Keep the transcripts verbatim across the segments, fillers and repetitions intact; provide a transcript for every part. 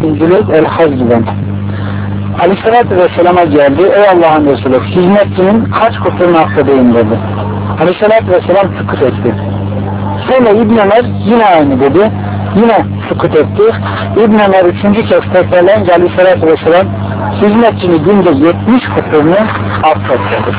bin Züleyk el-Hazri'den Aleyhisselatü Vesselam'a geldi. Ey Allah'ın Resulü, hizmetçinin kaç kusurunu affedeyim dedi. Aleyhisselatü Vesselam sükut etti. Sonra İbn Ömer yine aynı dedi. Yine sükut etti. İbn Ömer üçüncü kez tekrarlayınca Aleyhisselatü Vesselam hizmetçini günde yetmiş kusurunu affet dedi.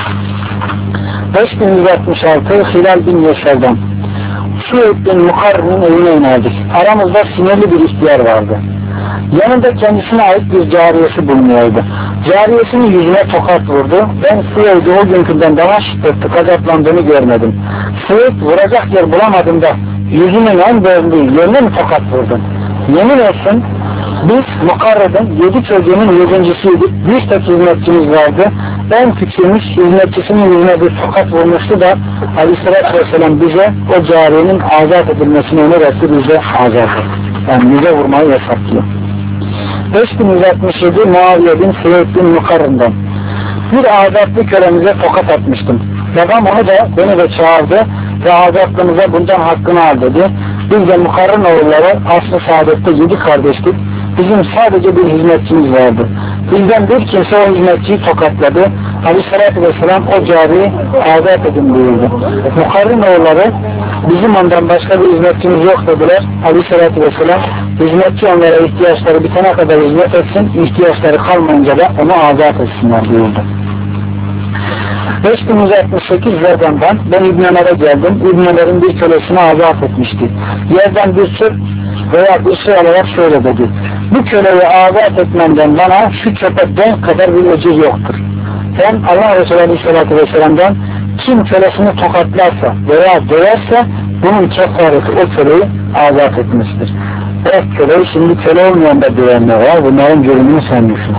beş bin yüz altmış altı Hilal bin Yeşer'den Suud bin Mukarr'ın evine inerdik. Aramızda sinirli bir ihtiyar vardı. Yanında kendisine ait bir cariyesi bulunuyordu. Cariyesinin yüzüne tokat vurdu. Ben Suud'u o günkünden daha şiddetli gazaplandığını görmedim. Suud vuracak yer bulamadığında yüzünün en belli yerine mi tokat vurdun? Yemin olsun biz Mukarr'ın yedi çocuğunun yedincisiydik. Bir tek hizmetçimiz vardı. En küçüğümüz hizmetçisinin yüzüne bir tokat vurmuştu da Aleyhisselatü Vesselam bize o cariyenin azat edilmesini öneretti, bize azat etti. Yani bize vurmayı yasaklıyor. beş bin yüz altmış yedi Muaviye bin Suud bin Mukarr'dan bir azatlı kölemize tokat atmıştım. Babam onu da beni de çağırdı ve azatlımıza bundan hakkını al dedi. Biz de Mukarr'ın oğulları aslı saadette yedi kardeştik. Bizim sadece bir hizmetçimiz vardı. Bizden bir kimse o hizmetçiyi tokatladı. Aleyhisselatü Vesselam o cariyi azat edin buyurdu. Mukarr'ın oğulları bizim ondan başka bir hizmetçimiz yok dediler. Aleyhisselatü Vesselam hizmetçi onlara ihtiyaçları bitene kadar hizmet etsin, ihtiyaçları kalmayınca da onu azat etsinler buyurdu. beş bin yüz altmış sekiz Zerdan'dan ben İbn Ömer'e geldim. İbn Ömer'in bir kölesini azat etmişti. Yerden bir sır veya bir şey alarak şöyle dedi. Bu köleyi azat etmenden bana şu çöpe denk kadar bir ecir yoktur. Ben Allah Resulü Aleyhisselatü Vesselam'dan kim kölesini tokatlarsa veya döverse bunun kefareti o köleyi azat etmiştir. Evet, köleyi şimdi köle olmayan da dövenler var. Bunların cürümünü sen düşün.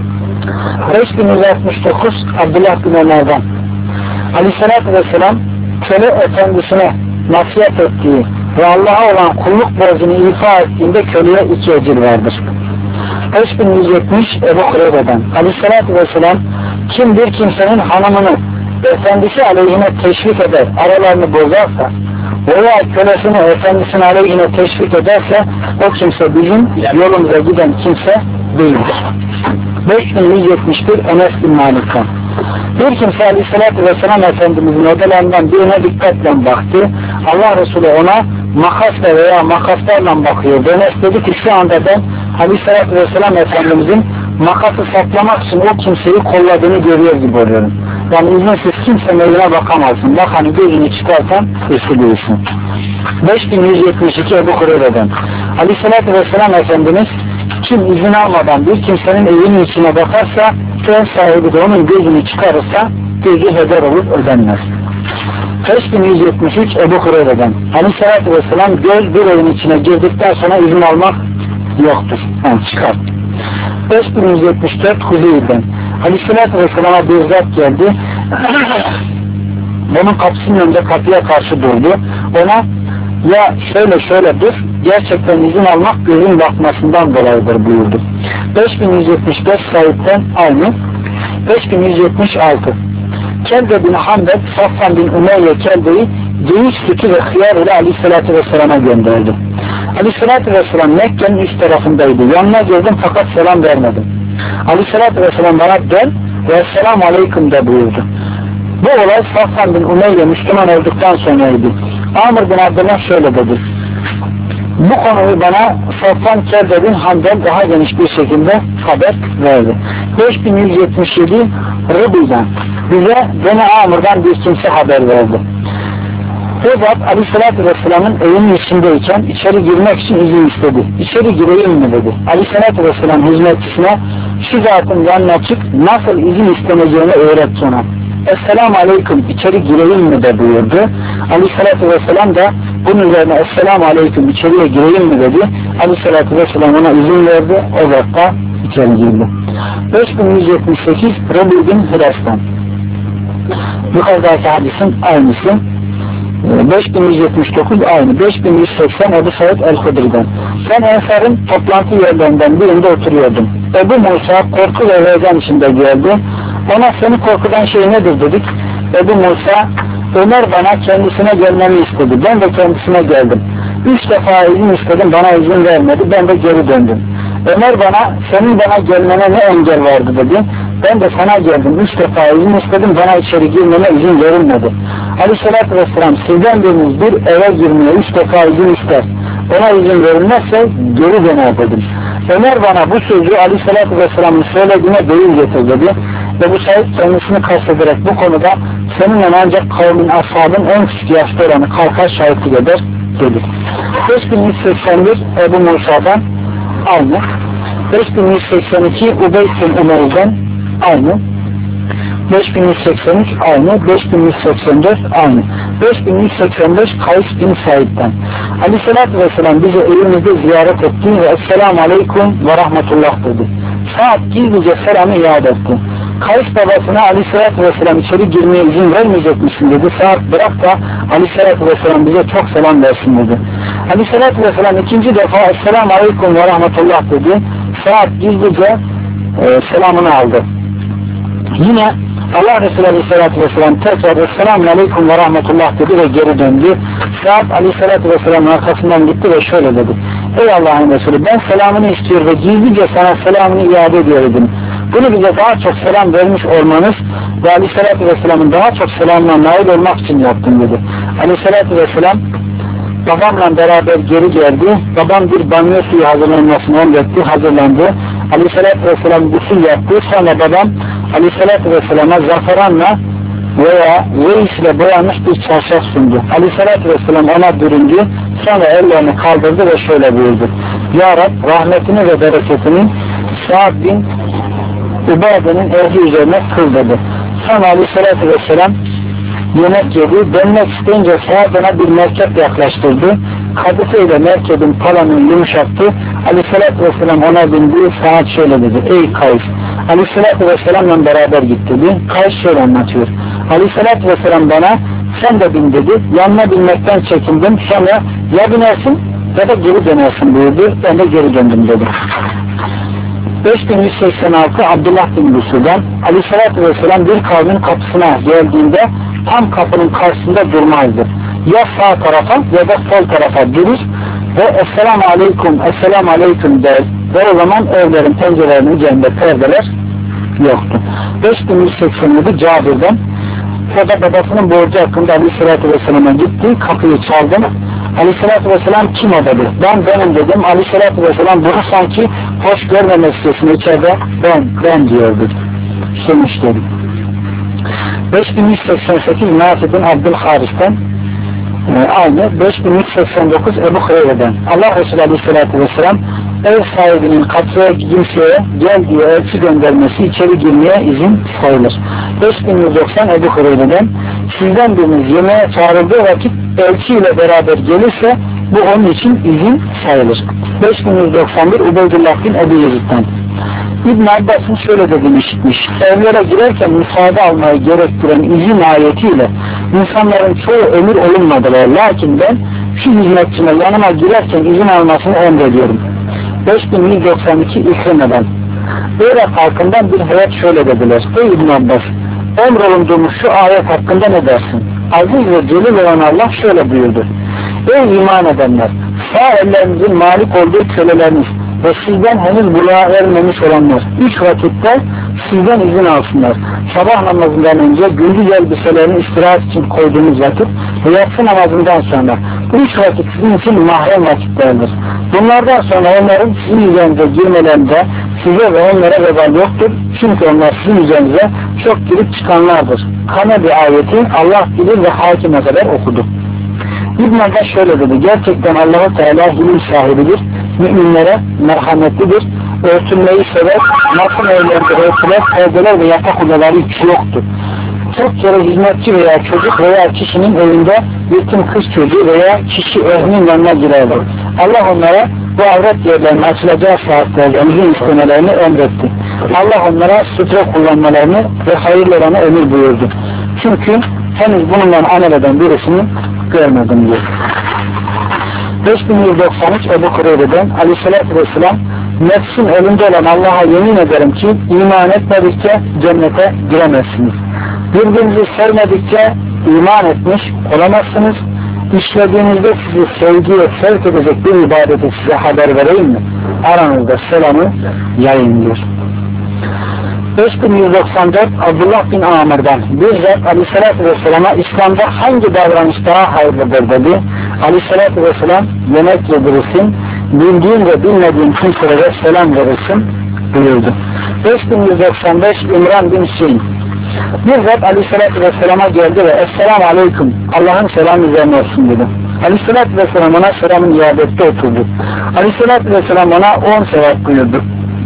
beş bin yüz altmış dokuz Abdullah bin Ömer'den Aleyhisselatü Vesselam köle efendisine nasihat ettiği ve Allah'a olan kulluk borcunu ifa ettiğinde köleye iki ecir vardır. beş bin yüz yetmiş Ebu Hureyre'den Aleyhisselatü Vesselam kim bir kimsenin hanımını efendisi aleyhine teşvik eder, aralarını bozarsa veya kölesini efendisinin aleyhine teşvik ederse o kimse bizim yolumuza giden kimse değildir. beş bin yüz yetmiş bir Enes bin Malik'ten bir kimse Aleyhisselatü Vesselam Efendimizin odalarından birine dikkatle baktı. Allah Resulü ona makasla veya makaslarla bakıyor. Enes dedi ki şu anda ben Aleyhisselatü Vesselam Efendimizin makası saklamak için o kimseyi kolladığını görüyor gibi oluyorum. Yani izinsiz kimse evine bakamazsın. Bak hani gözünü çıkarsan ısı değilsin. beş bin yüz yetmiş iki Ebu Hureyre'den Aleyhisselatü Vesselam Efendimiz kim izin almadan bir kimsenin evinin içine bakarsa ev sahibi de onun gözünü çıkarırsa gözü heder olur, ödenmez. beş bin yüz yetmiş üç Ebu Hureyre'den Aleyhisselatü Vesselam göz bir evin içine girdikten sonra izin almak yoktur. Yani çıkar. beş bin yüz yetmiş dört Huzeyir'den Aleyhisselatü Vesselam'a bir zat geldi. Onun kapısının önünde kapıya karşı durdu. Ona ya şöyle şöyle dur, gerçekten izin almak gözün bakmasından dolayıdır buyurdu. beş bin yüz yetmiş beş Said'den aynı. beş bin yüz yetmiş altı Kelde bin Hanbel Safvan bin Umeyye Kelde'yi geyik sütü ve hıyar ile Aleyhisselatü Vesselam'a gönderdi. Aleyhisselatü Vesselam Mekke'nin üst tarafındaydı. Yanına girdim fakat selam vermedim. Aleyhisselatü Vesselam bana dön ve selamu aleyküm de buyurdu. Bu olay Safvan bin Umeyye Müslüman olduktan sonraydı. Amr bin Abdullah şöyle dedi. Bu konuyu bana Safvan Kelde bin Hanbel daha geniş bir şekilde haber verdi. beş bin yüz yetmiş yedi Rıbı'dan bize Beni Amr'dan bir kimse haber verdi. O zat Aleyhisselatü Vesselam'ın evinin içindeyken içeri girmek için izin istedi. İçeri gireyim mi dedi. Aleyhisselatü Vesselam hizmetçisine şu zatın yanına çık, nasıl izin isteneceğini öğret ona. Esselamu Aleyküm, içeri gireyim mi de buyurdu. Aleyhisselatü Vesselam da bunun üzerine Esselamu Aleyküm, içeriye gireyim mi dedi. Aleyhisselatü Vesselam ona izin verdi. O zat da içeri girdi. beş bin yüz yetmiş sekiz Rebi bin Hıras'tan yukarıdaki hadisin aynısı. beş bin yüz yetmiş dokuz aynı. beş bin yüz seksen Ebu Said el-Hudri'den ben Ensar'ın toplantı yerlerinden birinde oturuyordum. Ebu Musa korku ve heyecan içinde geldi. Ona seni korkudan şey nedir dedik. Ebu Musa Ömer bana kendisine gelmemi istedi. Ben de kendisine geldim. Üç defa izin istedim, bana izin vermedi. Ben de geri döndüm. Ömer bana senin bana gelmene ne engel vardı dedi. Ben de sana geldim. Üç defa izin istedim. Bana içeri girmeme izin verilmedi. Aleyhissalatü vesselam sizden biriniz bir eve girmeye üç defa izin ister. Ona izin verilmezse geri döner dedim. Ömer bana bu sözü Aleyhissalatü vesselamın söylediğine delil getir dedi. Ve bu Said kendisini kastederek bu konuda seninle ancak kavmin ashabın en küçük yaşta olanı kalkar şahitlik eder dedi. beş bin yüz seksen bir Ebu Musa'dan aynı. beş bin yüz seksen iki Ubeyd bin Umeyr'den aynı. beş bin yüz seksen üç aynı. beş bin yüz seksen dört aynı. beş bin yüz seksen beş Kays bin Said'den. Aleyhissalatü vesselam bizi evimizde ziyaret etti ve Esselamu Aleyküm ve Rahmetullah dedi. Saat gizlice selamı iade etti. Kays babasına Aleyhissalatü vesselam içeri girmeye izin vermeyecek misin dedi. Saat bırak da Aleyhissalatü vesselam bize çok selam versin dedi. Aleyhissalatü vesselam ikinci defa Esselamu Aleyküm ve Rahmetullah dedi. Saat gizlice e, selamını aldı. Yine Allah Resulü Aleyhisselatü Vesselam tekrar Esselamu Aleyküm ve Rahmetullah dedi ve geri döndü. Saat Aleyhisselatü Vesselam'ın arkasından gitti ve şöyle dedi. Ey Allah'ın Resulü ben selamını istiyor ve gizlice sana selamını iade ediyor dedim. Bunu bize daha çok selam vermiş olmanız ve Aleyhisselatü Vesselam'ın daha çok selamına nail olmak için yaptım dedi. Aleyhisselatü Vesselam babamla beraber geri geldi. Babam bir banyo suyu hazırlanmasını emretti. Hazırlandı. Aleyhisselatü Vesselam gusül yaptı. Sonra babam Aleyhisselatü Vesselam'a zaferanla veya reis ile boyanmış bir çarşaf sundu. Aleyhisselatü Vesselam ona büründü. Sonra ellerini kaldırdı ve şöyle buyurdu. Ya Rab rahmetini ve bereketini Sa'd bin Ubade'nin ehli üzerine kıl dedi. Sonra Aleyhisselatü Vesselam yemek yedi. Dönmek isteyince Sa'd'ına bir merkep yaklaştırdı. Kadife ile merkebin talanını yumuşattı. Aleyhisselatü Vesselam ona bindi. Sa'd şöyle dedi. Ey Kays! Aleyhisselatü Vesselam'la beraber gitti dedi. Kays şöyle anlatıyor. Aleyhisselatü Vesselam bana sen de bin dedi. Yanına binmekten çekindim. Sonra ya binersin ya da geri dönersin buyurdu. Ben de geri döndüm dedi. beş bin yüz seksen altı Abdullah bin Busu'dan Aleyhisselatü Vesselam bir kavmin kapısına geldiğinde tam kapının karşısında durmazdı. Ya sağ tarafa ya da sol tarafa durur ve Esselamu Aleyküm, Esselamu Aleyküm der. Ve o zaman evlerin pencerelerinin üzerinde perdeler yoktu. beş bin yüz seksen yedi Cabir'den o da babasının borcu hakkında Aleyhisselatü Vesselam'a gitti. Kapıyı çaldım. Aleyhisselatü Vesselam kim o dedi. Ben benim dedim. Aleyhisselatü Vesselam bunu sanki hoş görmemek istiyorsun içeride. Ben, ben diyordu. Sonuç dedim. beş bin yüz seksen sekiz Nasib'in Abdülharis'ten e, aynı. beş bin yüz seksen dokuz Ebu Hureyre'den. Allah Resulü Aleyhisselatü Vesselam ev sahibinin kapıya kimseye gel diye elçi göndermesi içeri girmeye izin sayılır. beş bin yüz doksan Ebu Hureyre'den sizden biriniz yemeğe çağrıldığı vakit elçiyle beraber gelirse bu onun için izin sayılır. beş bin yüz doksan bir Ubeydullah bin Ebu Yazid'den İbn Abbas'ın şöyle dediğini işitmiş. Evlere girerken müsaade almayı gerektiren izin ayetiyle insanların çoğu emir olunmadılar. Lakin ben şu hizmetçime yanıma girerken izin almasını emrediyorum. beş bin yüz doksan iki İkrime'den Irak halkından bir heyet şöyle dediler. Ey İbn Abbas, emrolunduğumuz şu ayet hakkında ne dersin? Aziz ve celil olan Allah şöyle buyurdu. Ey iman edenler! Sağ ellerinizin malik olduğu köleleriniz ve sizden henüz buluğa ermemiş olanlar üç vakitte sizden izin alsınlar. Sabah namazından önce gündüz elbiselerini istirahat için koyduğunuz vakit ve yatsı namazından sonra bu üç vakit sizin için mahrem vakitlerdir. Bunlardan sonra onların sizin üzerinize girmelerinde size ve onlara vebal yoktur. Çünkü onlar sizin üzerinize çok girip çıkanlardır. Kane bir ayeti Allah bilir ve hakime kadar okudu. İbn Abbas şöyle dedi. Gerçekten Allah-u Teala hilim sahibidir. Müminlere merhametlidir. Örtünmeyi sever. Nasıl evlerde örtüler, perdeler ve yatak odaları hiç yoktur. Çok kere hizmetçi veya çocuk veya kişinin evinde yetim kız çocuğu veya kişi ehlinin yanına girerdi. Allah onlara bu avret yerlerinin açılacağı saatlerde izin istemelerini emretti. Allah onlara sutre kullanmalarını ve hayırlarını emir buyurdu. Çünkü henüz bununla amel eden birisini görmedim diyor. beş bin yüz doksan üç Ebu Kureyre'den Aleyhisselatü Vesselam nefsin elinde olan Allah'a yemin ederim ki iman etmedikçe cennete giremezsiniz. Birbirinizi sevmedikçe iman etmiş olamazsınız. İşlediğinizde sizi sevgiye sevk edecek bir ibadeti size haber vereyim mi? aranızda selamı yayın diyor. beş bin yüz doksan dört Abdullah bin Amr'dan bir zat Aleyhisselatü Vesselam'a İslam'da hangi davranış daha hayırlıdır dedi. Aleyhisselatü Vesselam yemek yedirirsin, bildiğin ve bilmediğin kimselere selam verirsin buyurdu. beş bin yüz doksan beş İmran bin Hüseyin bir zat Aleyhisselatü Vesselam'a geldi ve Esselamu Aleyküm Allah'ın selamı üzerine olsun dedi. Aleyhisselatü Vesselam ona selamın iadette oturdu. Aleyhisselatü Vesselam ona on sevap buyurdu.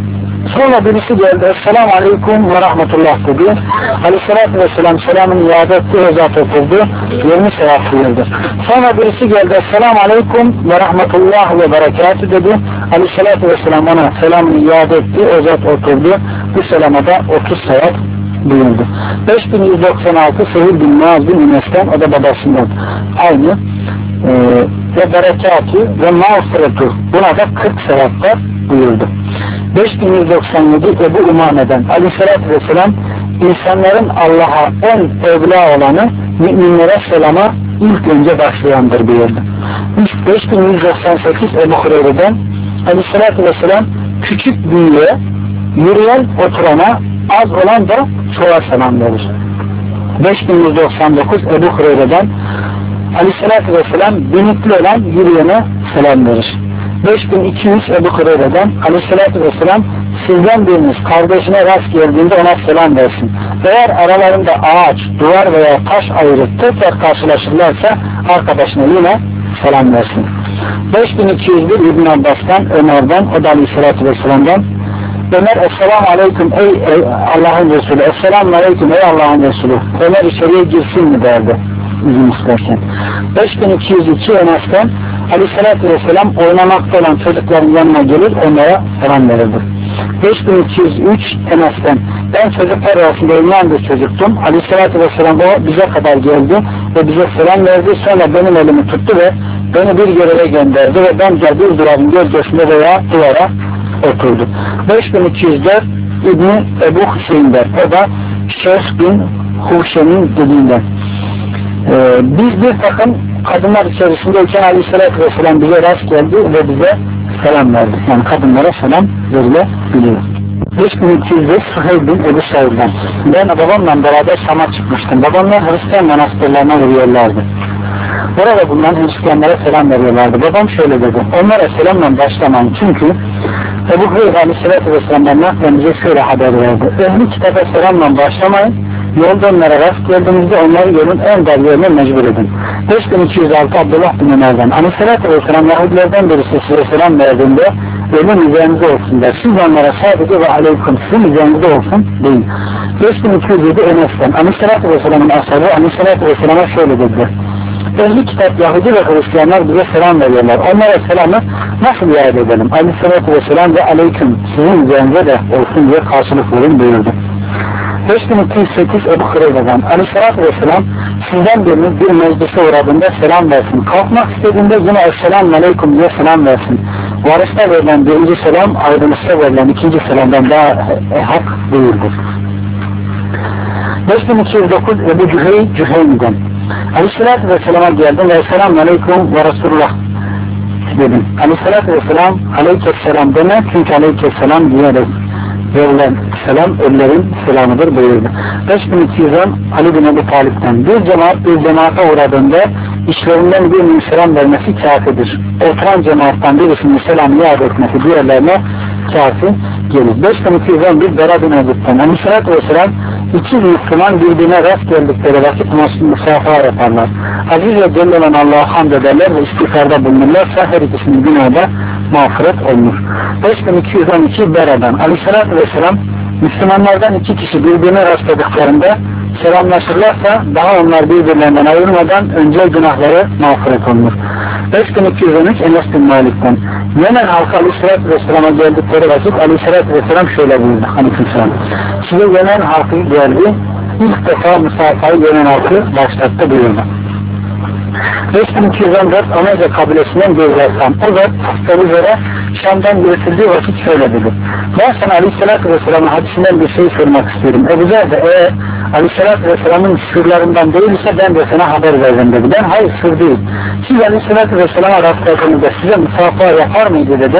Sonra birisi geldi, Esselamu Aleyküm ve Rahmetullah dedi. Aleyhisselatü Vesselam selamın iade etti, o zat oturdu, yirmi sevap buyurdu. Sonra birisi geldi, Esselamu Aleyküm ve Rahmetullah ve Berekatü dedi. Aleyhisselatü Vesselam ona selamın iade etti, o zat oturdu, bu selama da otuz sevap buyurdu. beş bin yüz doksan altı Sehil bin Muaz bin Ünes'ten, o da babasından aynı e, ve Berekatü ve Mağfiretu, buna da kırk sevap var buyurdu. beş bin yüz doksan yedi Ebu Umame'den Aleyhisselatü Vesselam insanların Allah'a en evla olanı müminlere selama ilk önce başlayandır buyurdu. beş bin yüz doksan sekiz Ebu Hureyre'den Aleyhisselatü Vesselam küçük büyüğe, yürüyen oturana, az olan da çoğa selam verir. beş bin yüz doksan dokuz Ebu Hureyre'den Aleyhisselatü Vesselam binitli olan yürüyene selam verir. beş bin iki yüz Ebu Hureyre'den Aleyhisselatü Vesselam sizden biriniz kardeşine rast geldiğinde ona selam versin. Eğer aralarında ağaç, duvar veya taş ayırıp tekrar karşılaşırlarsa arkadaşına yine selam versin. beş bin iki yüz bir İbn Abbas'tan, Ömer'den, o da Aleyhisselatü Vesselam'dan Ömer Esselamu Aleyküm ey, ey Allah'ın Resulü, Esselamu Aleyküm ey Allah'ın Resulü, Ömer içeriye girsin mi derdi izin isterken. beş bin iki yüz iki Enes'ten Aleyhisselatü Vesselam oynamakta olan çocukların yanına gelir, onlara selam verirdi. beş bin iki yüz üç Enes'ten ben çocuklar arasında oynayan bir çocuktum. Aleyhisselatü Vesselam o bize kadar geldi ve bize selam verdi. Sonra benim elimi tuttu ve beni bir göreve gönderdi ve ben de bir duvarın gölgesinde veya duvara oturdu. beş bin iki yüz dört İbni Ebu Hüseyin'den, o da Şeyh bin Huşen'in dediğinden. Ee, biz bir takım kadınlar içerisindeyken Aleyhisselatü Vesselam bize rast geldi ve bize selam verdi. Yani kadınlara selam verilebiliyor. beş bin iki yüz beş Suheyb bin Ebu Said'den ben babamla beraber Şam'a çıkmıştım. Babamlar Hristiyan manastırlarına vuruyorlardı. Orada bulunan Hristiyanlara selam veriyorlardı. Babam şöyle dedi, onlara selamla başlamayın çünkü Ebu Hureyre Aleyhisselatü Vesselam'dan naklen bize şöyle haber verdi. Ehli kitaba selamla başlamayın, yolda onlara rast geldiğinizde onları yolun en dar yerine mecbur edin. beş bin iki yüz altı Abdullah bin Ömer'den Aleyhisselatü Vesselam Yahudilerden birisi size selam verdiğinde ölüm üzerinize olsun der. Siz onlara sadece ve aleyküm sizin üzerinizde olsun deyin. beş bin iki yüz yedi Enes'ten Aleyhisselatü Vesselam'ın ashabı Aleyhisselatü Vesselam'a şöyle dediler. Ehli kitap Yahudi ve Hristiyanlar bize selam veriyorlar. Onlara selamı nasıl iade edelim? Aleyhisselatü Vesselam ve aleyküm sizin üzerinize de olsun diye karşılık verin buyurdu. beş bin iki yüz sekiz Ebu Hureyre'den Aleyhisselatü Vesselam sizden biriniz bir meclise uğradığında selam versin. Kalkmak istediğinde yine Esselamu Aleyküm diye selam versin. Varışta verilen birinci selam ayrılışta verilen ikinci selamdan daha e, hak değildir. beş bin iki yüz dokuz Ebu Cühey Cüheyni'den Aleyhisselatü Vesselam'a geldim ve Esselamu Aleyküm ve Resulullah dedim. Aleyhisselatü Vesselam Aleykesselam deme çünkü Aleykesselam diyerek verilen selam ölülerin selamıdır buyurdu. beş bin iki yüz on Ali bin Ebu Talip'ten bir cemaat bir cemaate uğradığında işlerinden birinin selam vermesi kafidir. Oturan cemaattan birisinin selam iade etmesi diğerlerine kafi gelir. beş bin iki yüz on bir Bera bin Azib'den Aleyhisselatü Vesselam iki Müslüman birbirine rast geldikleri vakit musafaha yaparlar. Aziz ve Celle olan Allah'a hamd ederler ve istiğfarda bulunurlarsa her ikisinin günahı da mağfiret olunur. beş bin iki yüz on iki Bera'dan Aleyhisselatü Vesselam Müslümanlardan iki kişi birbirine rastladıklarında selamlaşırlarsa daha onlar birbirlerinden ayrılmadan önce günahları mağfiret olunur. beş bin iki yüz on üç Enes bin Malik'ten Yemen halkı Aleyhisselatü Vesselam'a geldikleri vakit Aleyhisselatü Vesselam şöyle buyurdu. Aleykümselam. Size Yemen halkı geldi. İlk defa musafayı Yemen halkı başlattı buyurdu. beş bin iki yüz on dört Ameze kabilesinden bir Vesselam. O da Elizer'e Şam'dan götürdüğü vakit şöyle dedi. Ben sana Aleyhisselatü Vesselam'ın hadisinden bir şey sormak istiyorum. Ebu Zer de eğer Aleyhisselatü Vesselam'ın sırlarından değilse ben de sana haber verdim dedi. Ben hayır sır değil. Siz Aleyhisselatü Vesselam'a rastladığınızda size musafaha yapar mıydı dedim.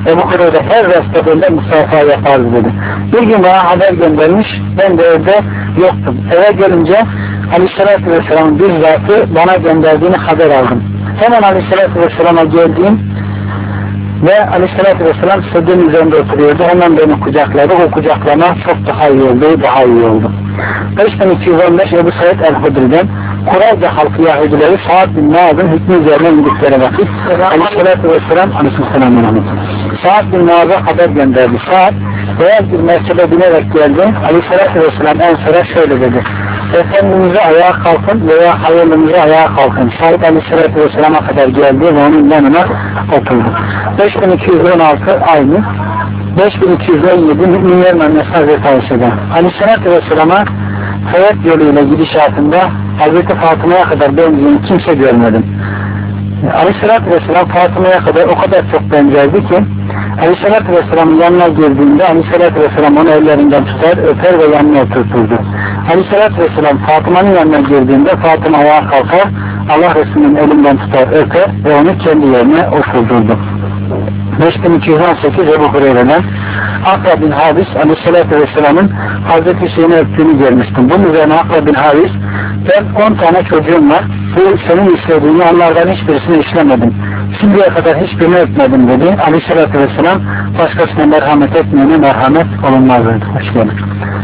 Ebu Hureyre her rastladığında musafaha yapardı dedi. Bir gün bana haber göndermiş, ben de evde yoktum. Eve gelince Aleyhisselatü Vesselam'ın bizzatı bana gönderdiğini haber aldım. Hemen Aleyhisselatü Vesselam'a geldiğim ve Aleyhisselatü Vesselam sedyenin üzerinde oturuyordu. Hemen beni kucakladı. O kucaklama çok daha iyi oldu, daha iyi oldu. beş bin iki yüz on beş Ebu Said el-Hudri'den Kurayca halkı Yahudileri Sa'd bin Muaz'ın hükmü üzerine indikleri vakit Aleyhisselatü Vesselam Aleyhisselam'ın Sa'd bin Muaz'a haber gönderdi. Sa'd beyaz bir merkebe binerek geldi. Aleyhisselatü Vesselam en sonra şöyle dedi: Efendimiz'e ayağa kalkın veya hayırlınıza ayağa kalkın. Sa'd Aleyhisselatü Vesselam'a kadar geldi ve onun yanına oturdu. beş bin iki yüz on altı aynı. beş bin iki yüz on yedi Müminlerin annesi Hazreti Ayşe'den Aleyhisselatü Vesselam'a hayat yoluyla gidişatında Hazreti Fatıma'ya kadar benzeyen kimse görmedim. Aleyhisselatü Vesselam Fatıma'ya kadar o kadar çok benzerdi ki Aleyhisselatü Vesselam'ın yanına girdiğinde Aleyhisselatü Vesselam onu ellerinden tutar, öper ve yanına oturturdu. Aleyhisselatü Vesselam Fatıma'nın yanına girdiğinde Fatıma ayağa kalkar, Allah Resulü'nün elinden tutar, öper ve onu kendi yerine oturdurdu. beş bin iki yüz on sekiz Ebu Hureyre'den Akra bin Habis Aleyhisselatü Vesselam'ın Hazreti Hüseyin'i öptüğünü görmüştüm. Bunun üzerine Akra bin Habis, ben on tane çocuğum var, bu senin istediğini onlardan hiçbirisini işlemedim, şimdiye kadar hiçbirini öpmedim dedi. Aleyhisselatü Vesselam başkasına merhamet etmeyene merhamet olunmaz dedi. Hoş geldin.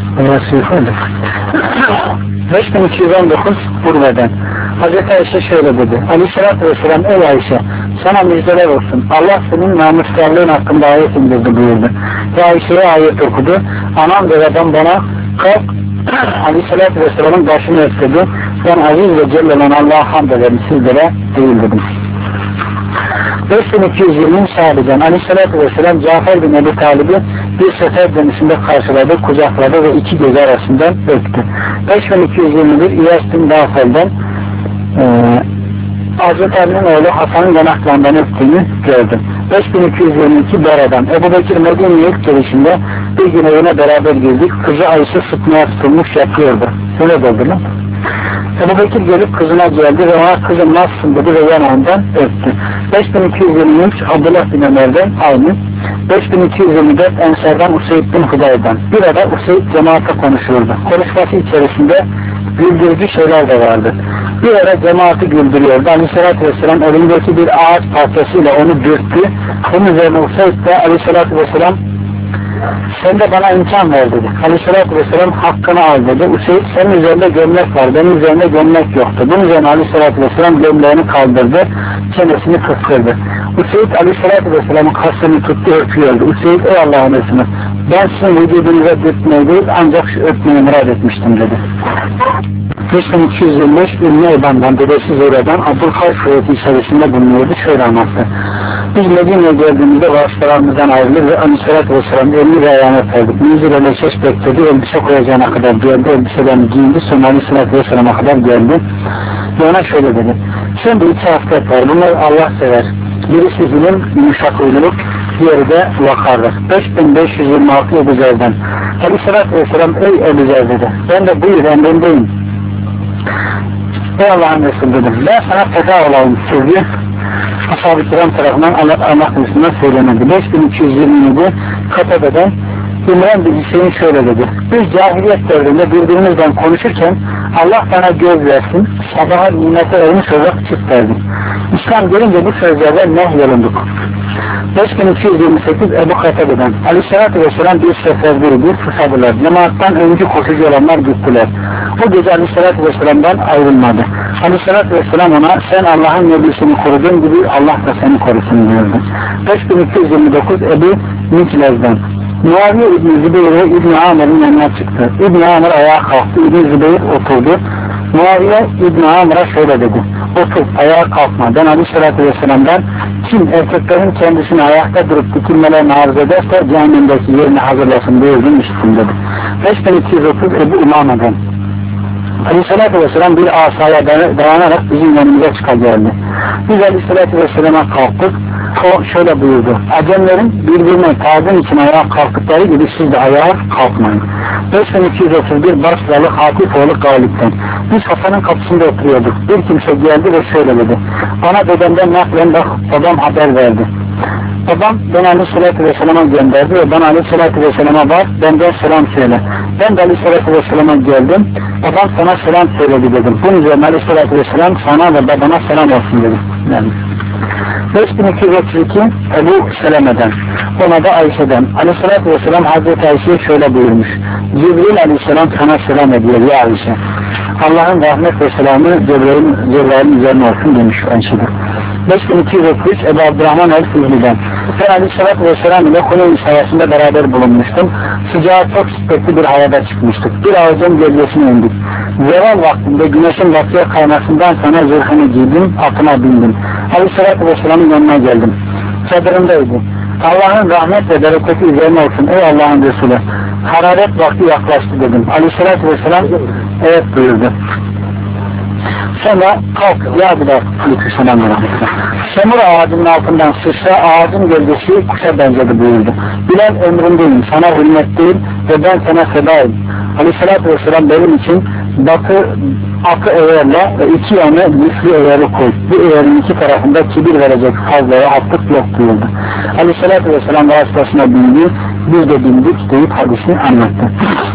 beş bin iki yüz on dokuz Burve'den Hazreti Ayşe şöyle dedi: Aleyhisselatü Vesselam, ey Ayşe, sana müjdeler olsun, Allah senin namuskarlığın hakkında ayet indirdi buyurdu. Ve Ayşe'ye ayet okudu. Anam ve babam bana kalk Aleyhisselatü Vesselam'ın başını öp dedi. Ben aziz ve celle olan Allah'a hamd ederim, sizlere değil dedim. beş bin iki yüz yirmi Sahabe'den Aleyhisselatü Vesselam Cafer bin Ebu Talib'i bir sefer dönüşünde karşıladı, kucakladı ve iki göz arasından öptü. beş bin iki yüz yirmi bir İyas bin Dafel'den e, Hazreti Ali'nin oğlu Hasan'ın yanaklarından öptüğünü gördüm. beş bin iki yüz yirmi iki Bera'dan Ebu Bekir Medine'ye ilk gelişinde bir gün evine beraber girdik. Kızı Ayşe sıtmaya tutulmuş yapıyordu. Öyle oldu mu? Ebu Bekir gelip kızına geldi ve ona kızım nasılsın dedi ve yanağından öptü. beş bin iki yüz yirmi üç Abdullah bin Ömer'den aynı. beş bin iki yüz yirmi dört Ensar'dan Useyd bin Huday'dan. Bir ara Useyd cemaate konuşuyordu. Konuşması içerisinde güldürücü şeyler de vardı. Bir ara cemaati güldürüyordu. Aleyhisselatü Vesselam elindeki bir ağaç parçasıyla onu dürttü. Bunun üzerine Useyd de Aleyhisselatü Vesselam sen de bana imkan ver dedi. Aleyhisselatü Vesselam hakkını al dedi. Useyd senin üzerinde gömlek var, benim üzerinde gömlek yoktu. Bunun üzerine Aleyhisselatü Vesselam gömleğini kaldırdı, çenesini kıstırdı. Useyd Aleyhisselatü Vesselam'ın kasını tuttu, öpüyordu. Useyd ey Allah'ın Resulü, ben sizin vücudunuza dürtmeyi değil ancak şu öpmeyi murad etmiştim dedi. beş bin iki yüz yirmi beş Ünlü Eban'dan, dedesi Züra'dan Abdülkadir Sureti içerisinde bulunuyordu. Şöyle anlattı. Biz Medine'ye geldiğimizde vasıtalarımızdan ayrılır ve Aleyhisselatü Vesselam elini ve ayağını öperdik. Münzir Eleşeş bekledi, elbise koyacağına kadar geldi, elbiselerini giyindi, sonra Aleyhisselatü Vesselam'a kadar geldi. Ve ona şöyle dedi: şimdi iki haslet var, bunları Allah sever. Birisi ilim, yumuşak uyluluk, diğeri de vakardır. beş bin beş yüz yirmi altı Ebu Zer'den Aleyhisselatü Vesselam ey Ebu Zer dedi, ben de buyur emrindeyim. Ey Allah'ın Resulü dedim, ben sana feda olayım sözü Ashab-ı Kiram tarafından anlatmasından söylendi. beş bin iki yüz yirmi yedi Katebe'den İmran bin Hüseyin şöyle dedi: biz cahiliyet devrinde birbirimizden konuşurken Allah bana göz versin, sabaha nimete ermiş olarak çift verdik. İslam gelince bu sözlerden nehyolunduk. beş bin iki yüz yirmi sekiz Ebu Katebe'den Aleyhisselatü Vesselam bir seferdeydi, susadılar. Cemaattan öncü koşucu olanlar gittiler. O gece Aleyhisselatü Vesselam'dan ayrılmadı. Aleyhisselatü Vesselam ona sen Allah'ın nebisini koruduğun gibi Allah da seni korusun diyordu. beş bin iki yüz yirmi dokuz Ebu Miklez'den Muaviye İbn-i Zübeyir'e İbn-i Amer'in yanına çıktı. İbn-i Amer ayağa kalktı, İbn-i Zübeyir oturdu. Muaviye İbn-i Amer'a şöyle dedi: otur, ayağa kalkma. Ben Aleyhisselatü Vesselam'dan kim erkeklerin kendisini ayakta durup dikilmelerini arz ederse cehennemdeki yerini hazırlasın buyurdum işittim dedi. beş bin iki yüz otuz Ebu Umame'den Aleyhisselatü Vesselam bir asaya dayanarak bizim yanımıza çıkacaktı. Biz Aleyhisselatü Vesselam'a kalktık. O şöyle buyurdu: Acemlerin birbirine tazim için ayağa kalktıkları gibi siz de ayağa kalkmayın. beş bin iki yüz otuz bir Basralı Hatipoğlu Galip'ten biz Hasan'ın kapısında oturuyorduk. Bir kimse geldi ve şöyle dedi: bana dedemden naklen bak babam haber verdi. Babam beni Aleyhisselatü Vesselam'a gönderdi ve bana Aleyhisselatü Vesselam'a var, benden selam söyle. Ben de Aleyhisselatü Vesselam'a geldim, babam sana selam söyledi dedim. Bunun üzerine Aleyhisselatü Vesselam sana ve babana selam olsun dedi. Yani. beş bin iki yüz otuz iki Ebu Seleme'den, ona da Ayşe'den. Aleyhisselatü Vesselam Hazreti Ayşe'ye şöyle buyurmuş: Cibril Aleyhisselam sana selam ediyor ya Ayşe. Allah'ın rahmet ve selamı Cebrail'in üzerine olsun demiş Ayşe'de. beş bin iki yüz otuz üç Ebu Abdurrahman el-Fihli'den. Ben Aleyhisselatü Vesselam ile Huneyn Savaşı'nda beraber bulunmuştum. Sıcağı çok şiddetli bir havada çıkmıştık. Bir ağacın gölgesine indik. Zeval vaktinde güneşin batıya kaymasından sonra zırhını giydim, atıma bindim. Aleyhisselatü Vesselam'ın yanına geldim. Çadırındaydı. Allah'ın rahmet ve bereketi üzerine olsun ey Allah'ın Resulü. Hararet vakti yaklaştı dedim. Aleyhisselatü Vesselam evet buyurdu. Sonra kalk ya Bilal Aleyhisselam Semur ağacının altından sıçra, ağacın gölgesi kuşa benzedi buyurdu. Bilal emrindeyim, sana hürmet değil ve ben sana fedayım. Aleyhisselatü Vesselam benim için batı akı eğerle ve iki yanı lifli eğeri koy. Bu eğerin iki tarafında kibir verecek fazlaya hattık yok buyurdu. Aleyhisselatü Vesselam vasıtasına bindi, biz de bindik deyip hadisini anlattı.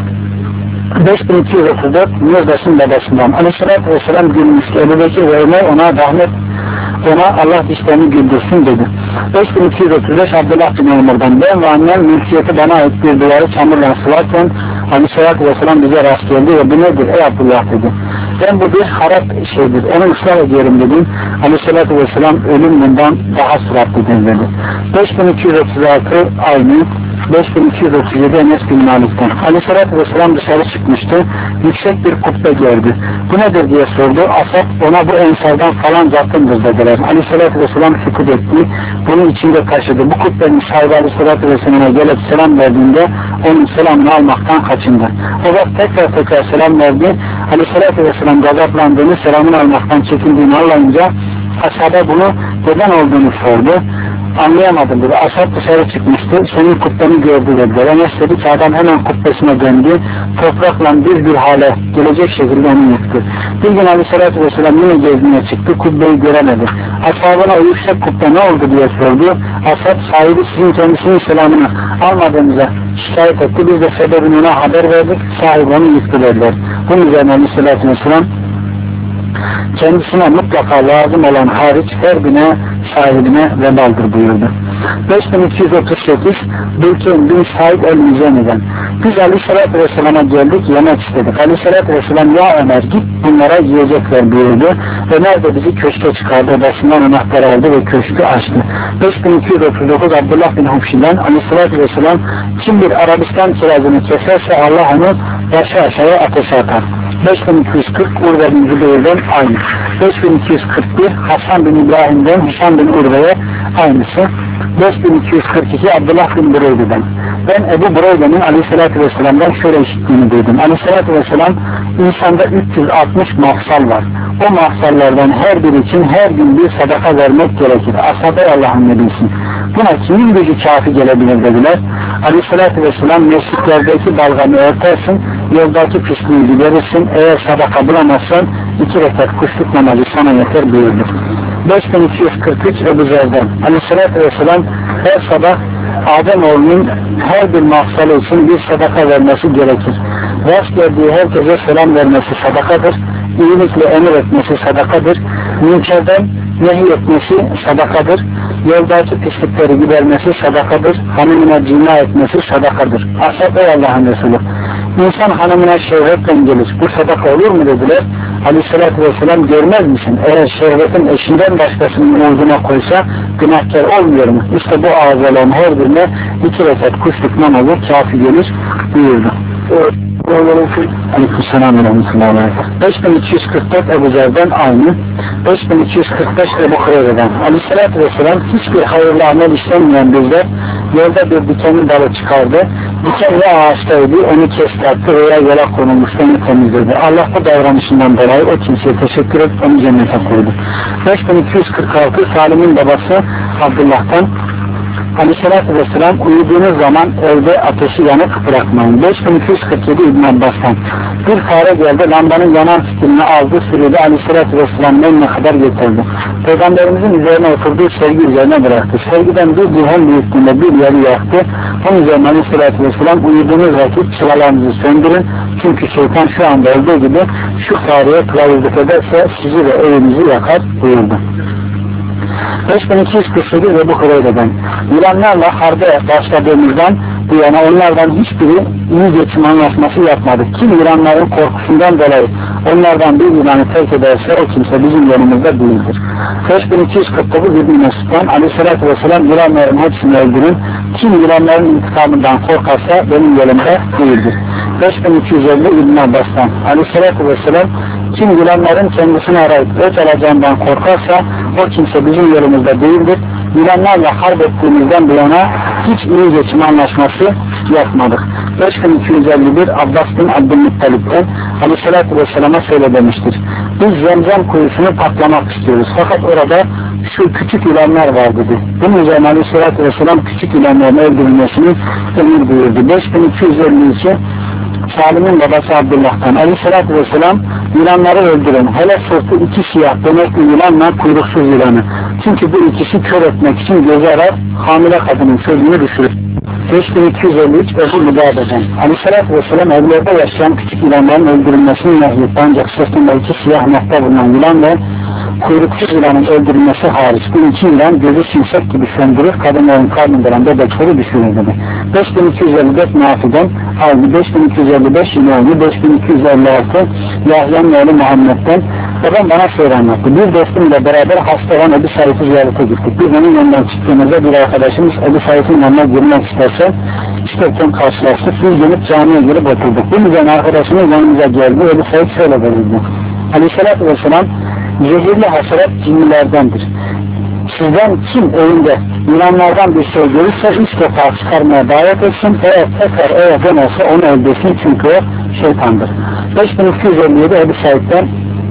beş bin iki yüz otuz dört Mirdas'ın babasından Aleyhisselatü Vesselam gülmüştü. Ebu Bekir ve Ömer ona rahmet, ona Allah dişlerini güldürsün dedi. beş bin iki yüz otuz beş Abdullah bin Ömer'den ben ve annem mülkiyeti bana ait bir duvarı çamurla sıvarken Aleyhisselatü Vesselam bize rast geldi ve bu nedir ey Abdullah dedi. Ben bu bir harap şeydir, onu ıslah ediyorum dedim. Aleyhisselatü Vesselam ölüm bundan daha süratlidir dedi. beş bin iki yüz otuz altı aynı beş bin iki yüz otuz yedi Enes bin Malik'ten. Aleyhisselatü Vesselam dışarı çıkmıştı. Yüksek bir kubbe gördü. Bu nedir diye sordu. Ashab ona bu ensardan falan zatındır dediler. Aleyhisselatü Vesselam sükut etti. Bunun içinde taşıdı. Bu kubbenin sahibi Aleyhisselatü Vesselam'a gelip selam verdiğinde onun selamını almaktan kaçındı. O da tekrar tekrar selam verdi. Aleyhisselatü Vesselam gazaplandığını, selamını almaktan çekindiğini anlayınca ashaba bunu neden olduğunu sordu. Anlayamadım dedi. Ashab dışarı çıkmıştı. Senin kubbeni gördü dediler. Enes dedi ki adam hemen kubbesine döndü. Toprakla bir bir hale gelecek şekilde onu yıktı. Bir gün Aleyhisselatü Vesselam yine gezmeye çıktı. Kubbeyi göremedi. Ashabına o yüksek kubbe ne oldu diye sordu. Ashab sahibi sizin kendisinin selamını almadığınıza şikayet etti. Biz de sebebini ona haber verdik. Sahibi onu yıktı dediler. Bunun üzerine Aleyhisselatü Vesselam kendisine mutlaka lazım olan hariç her bine sahibine vebaldir buyurdu. beş bin iki yüz otuz sekiz Bülkün bin Said el-Müzeni'den. Biz Aleyhisselatü Vesselam'a geldik, yemek istedik. Aleyhisselatü Vesselam ya Ömer git bunlara yiyecek ver buyurdu. Ömer de bizi köşke çıkardı, odasından anahtarı aldı ve köşkü açtı. beş bin iki yüz otuz dokuz Abdullah bin Hufşi'den Aleyhisselatü Vesselam kim bir Arabistan kirazını keserse Allah onu başı aşağıya ateşe atar. beş bin iki yüz kırk Urve bin Zübeyir'den aynı. beş bin iki yüz kırk bir Hasan bin İbrahim'den Hişam bin Urve'ye aynısı. beş bin iki yüz kırk iki Abdullah bin Bureyde'den. Ben Ebu Bureyde'nin Aleyhisselatü Vesselam'dan şöyle işittiğini duydum. Aleyhisselatü Vesselam insanda üç yüz altmış mafsal var. O mafsallardan her biri için her gün bir sadaka vermek gerekir. Ashabı Allah'ın nebisin. Buna kimin gücü kafi gelebilir dediler. Aleyhisselatü Vesselam mescitlerdeki balgamı örtersin, yoldaki pisliği giderirsin, eğer sadaka bulamazsan iki rekat kuşluk namazı sana yeter buyurdu. beş bin iki yüz kırk üç Ebu Zer'den Aleyhisselatü Vesselam her sabah Ademoğlunun her bir mahsalı için bir sadaka vermesi gerekir. Rast geldiği herkese selam vermesi sadakadır. İyilikle emir etmesi sadakadır. Münkerden nehy etmesi sadakadır. Yoldaki pislikleri gidermesi sadakadır. Hanımına cima etmesi sadakadır. Ashab ey Allah'ın Resulü. İnsan hanımına şehvetle gelir. Bu sadaka olur mu dediler. Aleyhisselatü Vesselam görmez misin? Eğer şehvetin eşinden başkasının ağzına koysa günahkar olmuyor mu? İşte bu ağzaların her birine iki rekat kuşluk namazı kafi gelir buyurdu. Evet. Aleykümselam ve rahmetullahi. beş bin iki yüz kırk dört Ebu Zer'den aynı. beş bin iki yüz kırk beş Ebu Hureyre'den. Aleyhisselatü Vesselam hiçbir hayırlı amel işlemeyen bizler yolda bir dikenin dalı çıkardı. Diken ya ağaçtaydı, onu kesti attı veya yola konulmuştu, onu temizledi. Allah bu davranışından dolayı o kimseye teşekkür et, onu cennete koydu. beş bin iki yüz kırk altı Salim'in babası Abdullah'tan Aleyhisselatü Vesselam uyuduğunuz zaman evde ateşi yanık bırakmayın. beş bin iki yüz kırk yedi İbn Abbas'tan. Bir fare geldi, lambanın yanan fitilini aldı, sürüldü, Aleyhisselatü Vesselam'ın önüne kadar getirdi. Peygamberimizin üzerine oturduğu sergi üzerine bıraktı. Sergiden bir dirhem büyüklüğünde bir yarı yaktı. Onun üzerine Aleyhisselatü Vesselam uyuduğunuz vakit çıralarınızı söndürün. Çünkü şeytan şu anda olduğu gibi şu fareye kılavuzluk ederse sizi ve evinizi yakar buyurdu. beş bin iki yüz kırk sekiz Ebu Hureyre'den. Yılanlarla harbe başladığımızdan bu yana onlardan hiçbiri iyi geçim anlaşması yapmadık. Kim yılanların korkusundan dolayı onlardan bir yılanı terk ederse o kimse bizim yanımızda değildir. beş bin iki yüz kırk dokuz İbn Mesud'dan Aleyhisselatü Vesselam yılanların hepsini öldürün. Kim yılanların intikamından korkarsa benim yanımda değildir. beş bin iki yüz elli İbn Abbas'tan Aleyhisselatü Vesselam kim yılanların kendisini arayıp öç alacağından korkarsa o kimse bizim yolumuzda değildir. Yılanlarla harp ettiğimizden bu yana hiç iyi geçim anlaşması yapmadık. beş bin iki yüz elli bir Abbas bin Abdülmuttalip'ten Aleyhisselatü Vesselam'a şöyle demiştir. Biz Zemzem kuyusunu patlamak istiyoruz. Fakat orada şu küçük yılanlar var dedi. Bunun üzerine Aleyhisselatü Vesselam küçük yılanların öldürülmesini emir buyurdu. beş bin iki yüz elli iki Salim'in babası Abdullah'tan Aleyhisselatü Vesselam yılanları öldürün. Hele sırtı iki siyah benekli yılanla kuyruksuz yılanı. Çünkü bu ikisi kör etmek için göze arar, hamile kadının sözünü düşürür. beş bin iki yüz elli üç Ebu Müdabe'den Aleyhisselatü Vesselam evlerde yaşayan küçük yılanların öldürülmesini nehyetti. Ancak sırtında iki siyah nokta bulunan yılan ve kuyruksuz yılanın öldürülmesi hariç bu iki yılan gözü şimşek gibi söndürür, kadınların karnından bebekleri düşürür dedi. beş bin iki yüz elli dört Nafi'den aldı. beş bin iki yüz elli beş İmamı, beş bin iki yüz elli altı Yahya'nın oğlu Muhammed'den. Babam bana şöyle anlattı. Bir dostumla beraber hasta olan Ebu Said'i ziyarete gittik. Biz onun yanından çıktığımızda bir arkadaşımız Ebu Said'in yanına girmek isterse isterken karşılaştık. Biz dönüp camiye girip oturduk. Bu yüzden arkadaşımız yanımıza geldi. Ebu Said şöyle verildi. Aleyhisselatü Vesselam zehirli haşerat cinnilerdendir. Sizden kim evinde yılanlardan bir şey görürse üç defa çıkarmaya davet etsin, eğer tekrar eve dönerse onu öldürsün çünkü o şeytandır. beş bin iki yüz elli yedi Ebu Said'den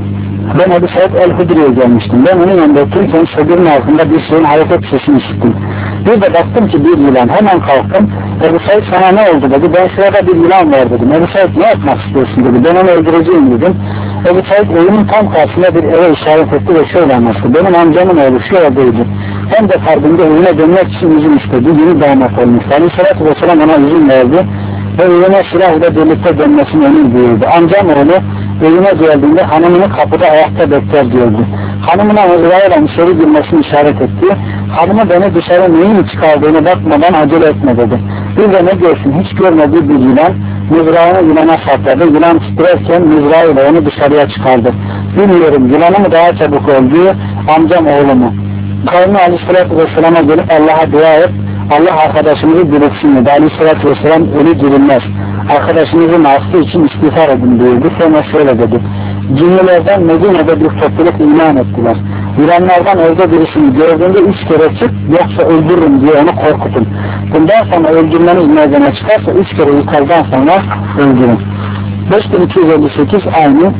ben Ebu Said el-Hudri'ye gelmiştim. Ben onun yanında otururken sedirin altında bir şeyin hareket sesini işittim. Bir de baktım ki bir yılan, hemen kalktım. Ebu Said sana ne oldu dedi. Ben şurada bir yılan var dedim. Ebu Said ne yapmak istiyorsun dedi. Ben onu öldüreceğim dedim. Ebu Said evimin tam karşısında bir eve işaret etti ve şöyle anlattı. Benim amcamın oğlu şu evdeydi. Hem de kalbinde evine dönmek için izin istedi. Yeni damat olmuştu. Aleyhisselatü Vesselam ona izin verdi. Ve evine silah ile birlikte dönmesini emir buyurdu. Amcam oğlu evine geldiğinde hanımını kapıda ayakta bekler diyordu. Hanımına mızrağıyla içeri girmesini işaret etti. Hanımı beni dışarı neyin çıkardığını bakmadan acele etme dedi. Bir de ne görsün hiç görmediği bir yılan mızrağını yılana sapladı. Yılan titrerken mızrağıyla onu dışarıya çıkardı. Bilmiyorum yılanı mı daha çabuk öldü, amcam oğlu mu? Kavmi Aleyhisselatü Vesselam'a gelip Allah'a dua et, Allah arkadaşımızı diriltsin dedi. Aleyhisselatü Vesselam ölü dirilmez. Arkadaşınızın aslı için istiğfar edin buyurdu. Sonra şöyle dedi. Cinlilerden Medine'de bir topluluk iman ettiler. Yılanlardan evde birisini gördüğünde üç kere çık yoksa öldürürüm diye onu korkutun. Bundan sonra öldürmeniz meydana çıkarsa üç kere yukarıdan sonra öldürün. beş bin iki yüz elli sekiz aynı.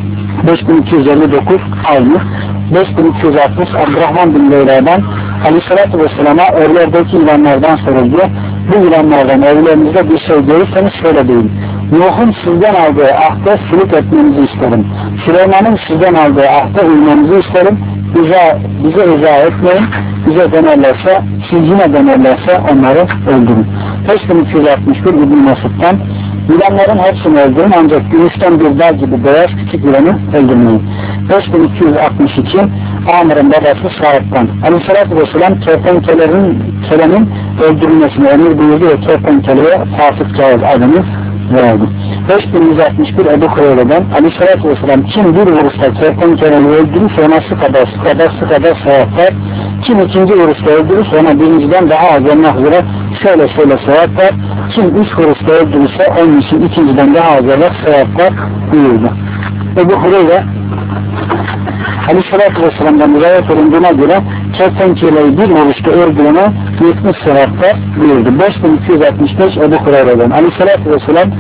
beş bin iki yüz elli dokuz aynı. beş bin iki yüz altmış Abdurrahman bin Leyla'dan Aleyhisselatü Vesselam'a evlerdeki yılanlardan soruldu. Bu yılanlardan evlerinizde bir şey görürseniz şöyle deyin. Nuh'un sizden aldığı ahde sülük etmenizi isterim. Süleyman'ın sizden aldığı ahde uymanızı isterim. Bize, bize rıza etmeyin. Bize denerlerse, siz yine denerlerse onları öldürün. beş bin iki yüz altmış bir İbn Mesud'dan yılanların hepsini öldürün ancak gümüşten bir dağ gibi beyaz küçük yılanı öldürmeyin. beş bin iki yüz altmış iki Amr'ın babası Sa'd'dan Aleyhisselatü Vesselam kertenkelerin kelenin öldürülmesini emir buyurdu ve kertenkeleye fasık caiz adını verdi. beş bin yüz altmış bir Ebu Hureyre'den Aleyhisselatü Vesselam kim bir vuruşta kertenkeleyi öldürürse ona su kadar su kadar su kadar sevap ver. Kim ikinci vuruşta öldürürse ona birinciden daha az olmak üzere şöyle şöyle sevap ver. Kim üç vuruşta öldürürse onun için ikinciden daha az olarak sevap ver buyurdu. Ebu Hureyre Aleyhisselatü Vesselam'dan rivayet olunduğuna göre kertenkeleyi bir vuruşta öldürene yetmiş sevap ver buyurdu. beş bin iki yüz altmış beş Ebu Hureyre'den Aleyhisselatü Vesselam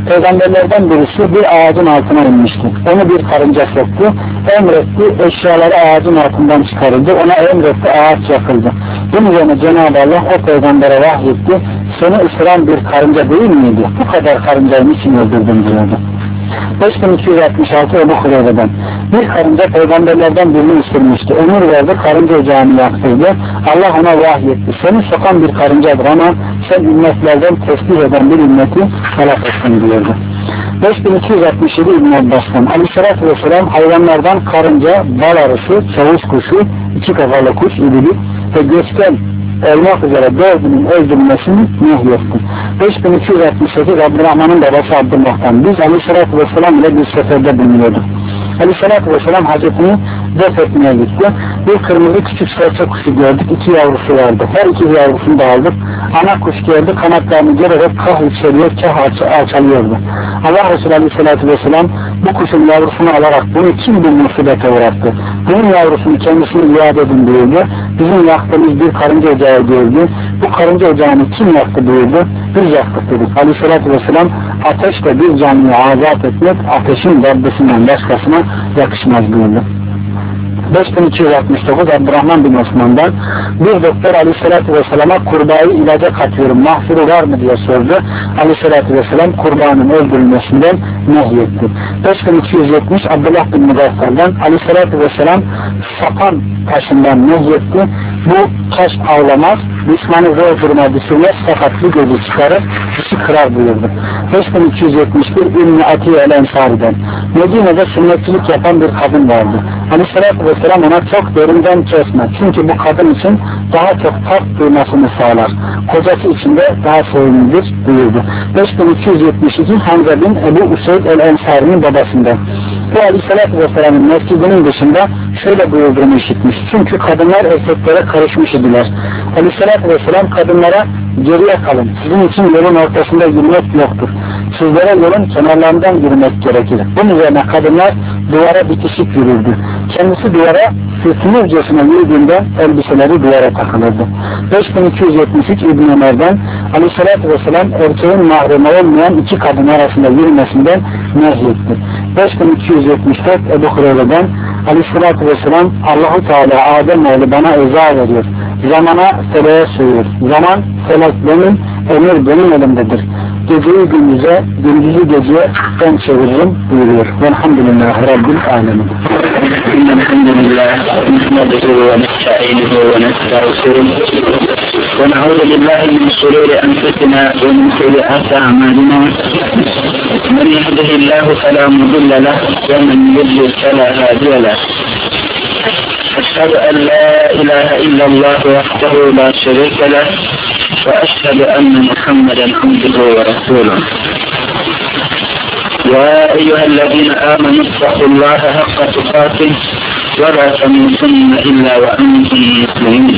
Peygamberlerden birisi bir ağacın altına inmişti. Onu bir karınca soktu. Emretti, eşyaları ağacın altından çıkarıldı. Ona emretti, ağaç yakıldı. Bunun üzerine Cenab-ı Allah o peygambere vahyetti. Seni ısıran bir karınca değil miydi? Bu kadar karıncayı niçin öldürdün diyordu. beş bin iki yüz altmış altı Ebu Hureyre'den. Bir karınca peygamberlerden birini ısırmıştı. Emir verdi, karınca ocağını yaktırdı. Allah ona vahyetti. Seni sokan bir karıncadır ama sen ümmetlerden tesbih eden bir ümmeti helak etsin diyordu. beş bin iki yüz altmış yedi İbn Abbas'tan Aleyhisselatü Vesselam hayvanlardan karınca, bal arısı, çavuş kuşu, iki kafalı kuş, ibilik ve göçken olmak üzere dördünün öldürülmesini nehyetti. beş bin iki yüz altmış sekiz Abdurrahman'ın babası Abdullah'tan biz Aleyhisselatü Vesselam ile bir seferde bulunuyorduk. Aleyhisselatü Vesselam Hazretini def etmeye gitti. Bir kırmızı küçük serçe kuşu gördük. İki yavrusu vardı. Her iki yavrusunu da aldık. Ana kuş geldi, kanatlarını gererek kah yükseliyor, kah alçalıyordu. Allah Resulü Aleyhisselatü Vesselam bu kuşun yavrusunu alarak bunu kim bir musibete uğrattı? Bunun yavrusunu kendisine iade edin buyurdu. Bizim yaktığımız bir karınca ocağı gördü. Bu karınca ocağını kim yaktı buyurdu. Biz yaktık dedik. Aleyhisselatü Vesselam ateşle bir canlıyı azat etmek ateşin Rabbisinden başkasına yakışmaz buyurdu. beş bin iki yüz altmış dokuz Abdurrahman bin Osman'dan bir doktor Aleyhisselatü Vesselam'a kurbağayı ilaca katıyorum, mahsuru var mı diye sordu. Aleyhisselatü Vesselam kurbanın öldürülmesinden nehyetti. beş bin iki yüz yetmiş Abdullah bin Mugaffar'dan Aleyhisselatü Vesselam sapan taşından nehyetti. Bu taş ağlamaz, düşmanı zor duruma düşürmez fakat bir gözü çıkarır, dişi kırar buyurdu. beş bin iki yüz yetmiş bir İbn-i Atiye el-Ensari'den Medine'de sünnetçilik yapan bir kadın vardı. Aleyhisselatü Vesselam ona çok derinden kesme. Çünkü bu kadın için daha çok tat duymasını sağlar. Kocası için de daha sevimlidir buyurdu. beş bin iki yüz yetmiş iki Hamza bin Ebu Useyd el-Ensari'nin babasından. Bu Aleyhisselatü Vesselam'ın mescidinin dışında şöyle buyurduğunu işitmiş. Çünkü kadınlar erkeklere karışmış idiler. Aleyhisselatü Vesselam kadınlara geriye kalın. Sizin için yolun ortasında yürümek yoktur. Sizlere yolun kenarlarından yürümek gerekir. Bunun üzerine kadınlar duvara bitişik yürürdü. Kendisi duvara sürtünürcesine yürüdüğünde elbiseleri duvara takılırdı. beş bin iki yüz yetmiş üç İbn Ömer'den Aleyhisselatü Vesselam erkeğin mahremi olmayan iki kadın arasında yürümesinden nehyetti. beş bin iki yüz yetmiş dört Ebu Hureyre'den Aleyhisselatü Vesselam Allahu Teala Ademoğlu bana eza veriyor. Zamana feleğe sığıyor. Zaman felek benim, emir benim elimdedir. Geceyi gündüze, gündüzü geceye ben çeviririm buyuruyor. Velhamdülillahi Rabbil Alemin. Elhamdülillah. Nehmeduhu ve nestainuhu ve nestağfiruh. Ve na'udhu billahi min şururi enfusina ve min seyyiati a'malina. Men yehdihillahu fela mudille leh ve men yudlil fela hadiye leh. أشهد أن لا إله إلا الله وحده لا شريك له وأشهد أن محمدا عبده ورسوله يا أيها الذين آمنوا اتقوا الله حق تقاته ولا تموتن إلا وأنتم مسلمون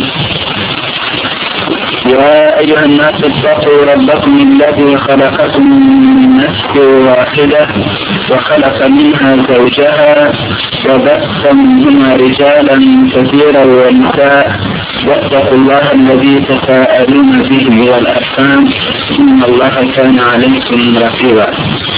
يا أيها الناس اتقوا ربكم الذي خلقكم من نفس واحدة وخلق منها زوجها وبث منهما رجالا كثيرا ونساء واتقوا الله الذي تساءلون به والأرحام إن الله كان عليكم رقيبا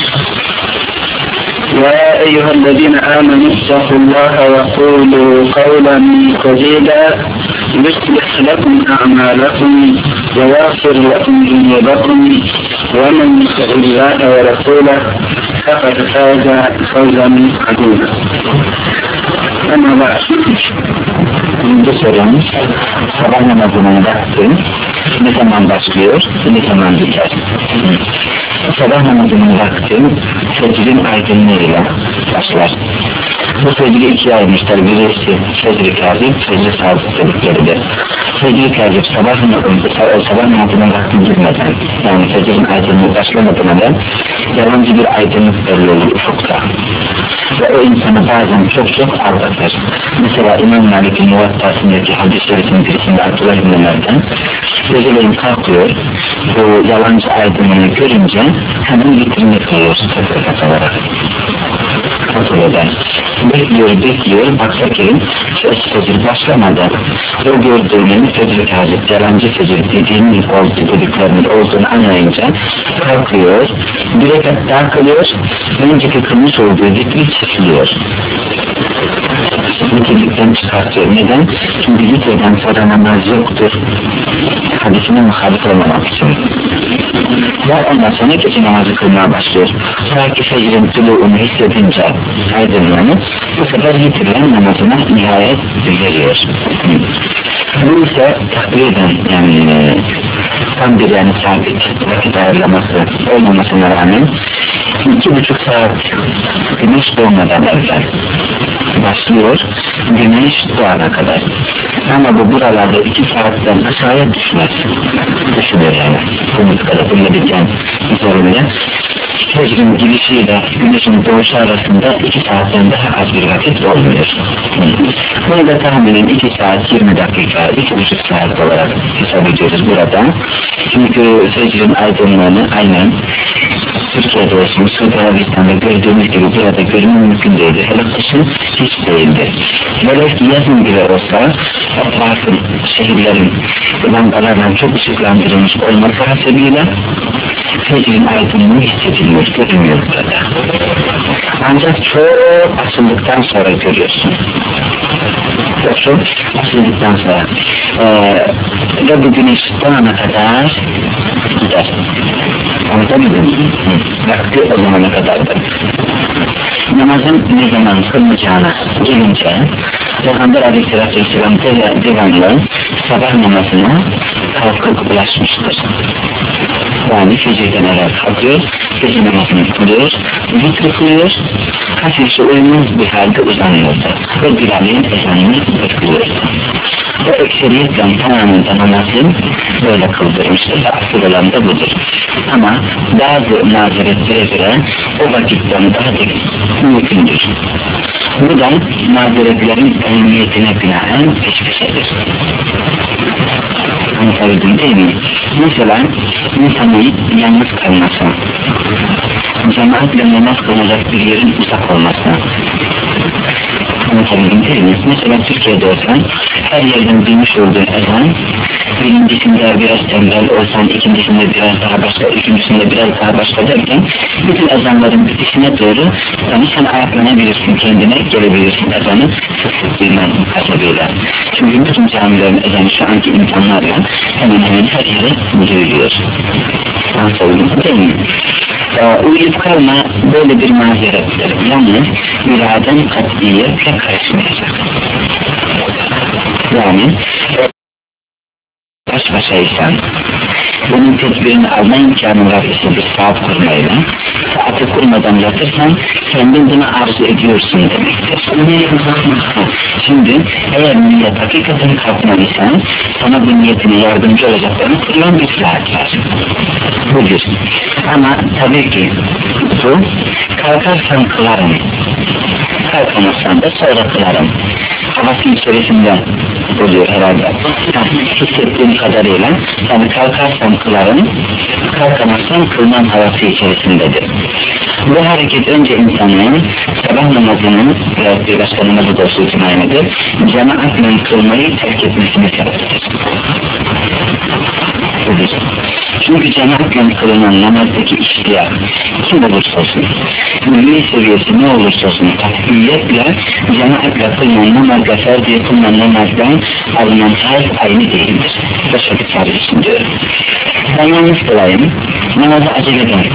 يا أيها الذين آمنوا اتقوا الله وقولوا قولا سديدا يصلح لكم أعمالكم ويغفر لكم ذنوبكم ومن يطع الله ورسوله فقد فاز فوزا عظيما. أما بعد Bu sorumuz sabah namazının vakti ne zaman başlıyor, ne zaman biter? Sabah namazının vakti fecrin aydınlığıyla başlar. Bu fecri ikiye ayırmışlar. Birisi fecri kazip, fecri sadık dedikleridir. Fecri kazip sabah namazının sabah namazının vakti girmeden, yani fecrin aydınlığı başlamadan evvel yalancı bir aydınlık belli olur ufukta. Ve o insanı bazen çok çok aldatır. Mesela İmam Malik'in Muvattası'ndaki hadis-i şerifin birisinde Abdullah İbn Ömer'den geceleyin kalkıyor, bu yalancı aydınlığı görünce hemen bitirmek oluyor. kontrol eder. Bekliyor, bekliyor, baksa ki fecir başlamadı. O gördüğünün fecir kazık, yalancı fecir dediğinin olduğu, dediklerinin olduğunu anlayınca kalkıyor, bir rekat daha kılıyor, önceki kılmış olduğu zikri çekiliyor. Nitelikten çıkartıyor. Neden? Çünkü zikreden sonra namaz yoktur. Hadisine muhalif olmamak için. Ve ondan sonra gece namazı kılmaya başlıyor. Belki fecrin tuluğunu hissedince aydınlanır, bu sefer yitirilen namazına nihayet veriyor. Bu ise takriben yani tam bir yani sabit vakit ayarlaması olmamasına rağmen iki buçuk saat güneş doğmadan evvel başlıyor, güneş doğana kadar. Ama bu buralarda iki saatten aşağıya düşmez. Düşmüyor yani. Bu miktarda bununla biten üzerinde fecrin girişiyle güneşin doğuşu arasında iki saatten daha az bir vakit olmuyor. Bunu da tahminen iki saat yirmi dakika, iki buçuk saat olarak hesap ediyoruz burada. Çünkü fecrin aydınlığını aynen Türkiye'de olsun, Suudi Arabistan'da gördüğümüz gibi burada görme mümkün değildir. Hele kışın hiç değildir. Böyle ki yazın bile olsa etrafın, şehirlerin lambalarla çok ışıklandırılmış olması hasebiyle fecrin aydınlığı hissedilmiyor, görünmüyor burada. Ancak çok açıldıktan sonra görüyorsun. Çok çok açıldıktan sonra ee, ve bu güneş doğana kadar gider. Anlatabildim mi? Vakti o zamana kadardır. Namazın ne zaman kılınacağına gelince Peygamber Aleyhisselatü Vesselam devamlı sabah namazına kalkıp ulaşmıştır. Yani fecirden evvel kalkıyor, gece namazını kılıyor, zikri kılıyor, hafifçe uymaz bir halde uzanıyordu ve Bilal'in ezanını bekliyordu. Ve ekseriyetle tamamında namazın böyle kıldırmıştır ve asıl olan da budur. Ama bazı mazeretlere göre o vakitten daha da mümkündür. Bu da mazeretlerin emniyetine binaen peşpeşedir. Anlatabildim değil mi? Mesela insanın yalnız kalması, cemaatle namaz kılacak bir yerin uzak olması. Anlatabildim değil mi? Mesela Türkiye'de olsan her yerden duymuş olduğun ezan, birincisinde biraz tembel olsan, ikincisinde biraz daha başka, üçüncüsünde biraz daha başka derken bütün ezanların bitişine doğru yani sen ayaklanabilirsin, kendine gelebilirsin ezanı sık sık duyman hasebiyle. Çünkü bütün camilerin ezanı şu anki imkanlarla hemen hemen her yere duyuluyor. Anlatabildim değil mi? Ee, uyuyup kalma böyle bir mazerettir. Yalnız iraden katiyetle karışmayacak. Yani baş başaysan bunun tedbirini alma imkanı var ise bir saat kurmayla saati kurmadan yatırsan kendin bunu arzu ediyorsun demektir. Şimdi eğer niyet hakikaten kalkmalıysan sana bu niyetine yardımcı olacaklarını kurulan bir saat var. Bu bir. Ama tabii ki bu kalkarsan kılarım, kalkamazsan da sonra kılarım. Havasının içerisinde oluyor herhalde. Hissettiğim kadarıyla yani kalkarsam kılarım, kalkamazsam kılmam havası içerisindedir. Bu hareket önce insanın sabah namazının ve bir başka namazı da olsun için aynıdır. Cemaatle kılmayı terk etmesini sebeptir. Çünkü cemaatle kılınan namazdaki iştiyak kim olursa olsun, milli seviyesi ne olursa olsun takviyetle cemaatle kılınan namazla ferdiye kılınan namazdan alınan haz aynı değildir. Başka bir tarih için diyorum. Ben yalnız kılayım, namazı acele ederim.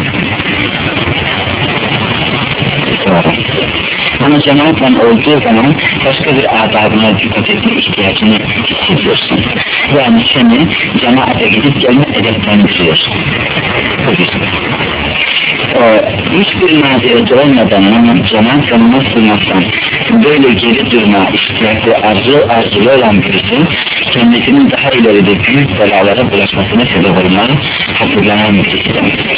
Ama cemaatle olduğu zaman başka bir adabına dikkat etme ihtiyacını hissediyorsun. Yani seni cemaate gidip gelme edeplendiriyor. Ee, hiçbir mazeret olmadan ama cemaatle namaz kılmaktan böyle geri durma ihtiyacı arzu arzulu olan birisi kendisinin daha ileride büyük belalara bulaşmasına sebep olmayı hatırlanan birisi demektir.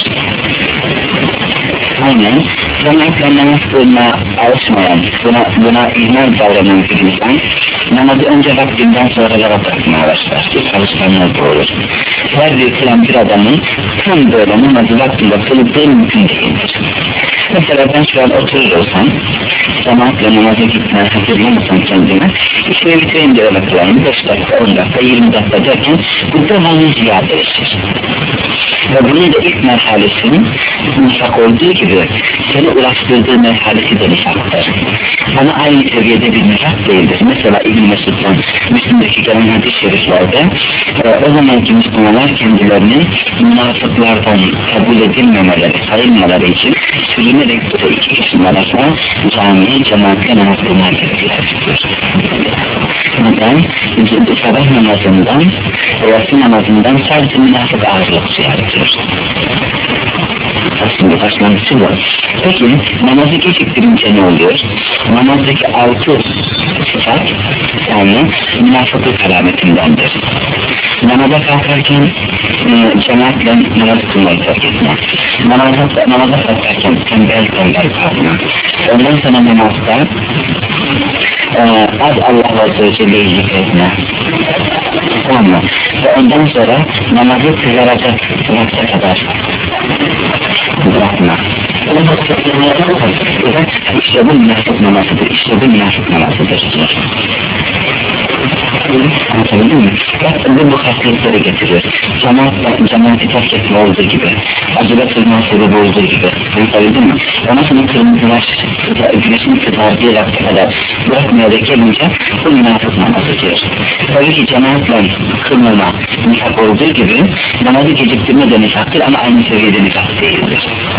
Aynen, cemaatle namaz kılmaya alışmayan, buna, buna ihmal davranan bir insan namazı önce vaktinden sonra bırakmaya başlar. Bir alışkanlık olur. Her bir kılan bir adamın tam böyle namazı vaktinde kılıp değil mümkün değildir. Mesela ben şu an oturur olsam, cemaatle namaza gitmeye hazırlamasam kendime, işimi bitireyim diye bakıyorum, beş dakika, on dakika, yirmi dakika derken bu devamlı ziyadeleşir. Ve bunun da ilk merhalesinin nifak olduğu gibi seni ulaştırdığı merhalesi de nifaktır. Ama aynı seviyede bir nifak değildir. Mesela İbn-i Mesud'dan Müslüm'deki gelen hadis-i şeriflerde e, o zamanki Müslümanlar kendilerini münafıklardan kabul edilmemeleri, sayılmaları için sürünerek bu iki kişinin arasına camiye, cemaatle namaz kılmaya gerekir. Neden? Sabah namazından, yatsı namazından sadece münafık ağırlık yaratıyor. Aslında başlangıcı bu. Peki namazı geciktirince ne oluyor? Namazdaki altı sıfat yani münafıklık alametindendir. Namaza kalkarken e, cemaatle namaz kılmayı terk etme. Namaza, namaza kalkarken tembel tembel kalkma. Ondan sonra namazda e, az Allah Azze ve Celle'yi zikretme. Tamam mı? Ve ondan sonra namazı kızaracak vakte kadar bırakma. İşte bu münafık namazıdır. İşte bu münafık namazıdır. Anlatabildim mi? Bak bu hasletleri getiriyor. Cemaat, cemaati terk etme olduğu gibi, acıda kılma sebebi olduğu gibi. Anlatabildim mi? Ondan sonra kırmızılar, güneşin kızardığı vakti kadar bırakmaya da gelince bu münafık namazıdır. Tabii ki cemaatle kılmama nifak olduğu gibi namazı geciktirme de nifaktır ama aynı seviyede nifak değildir.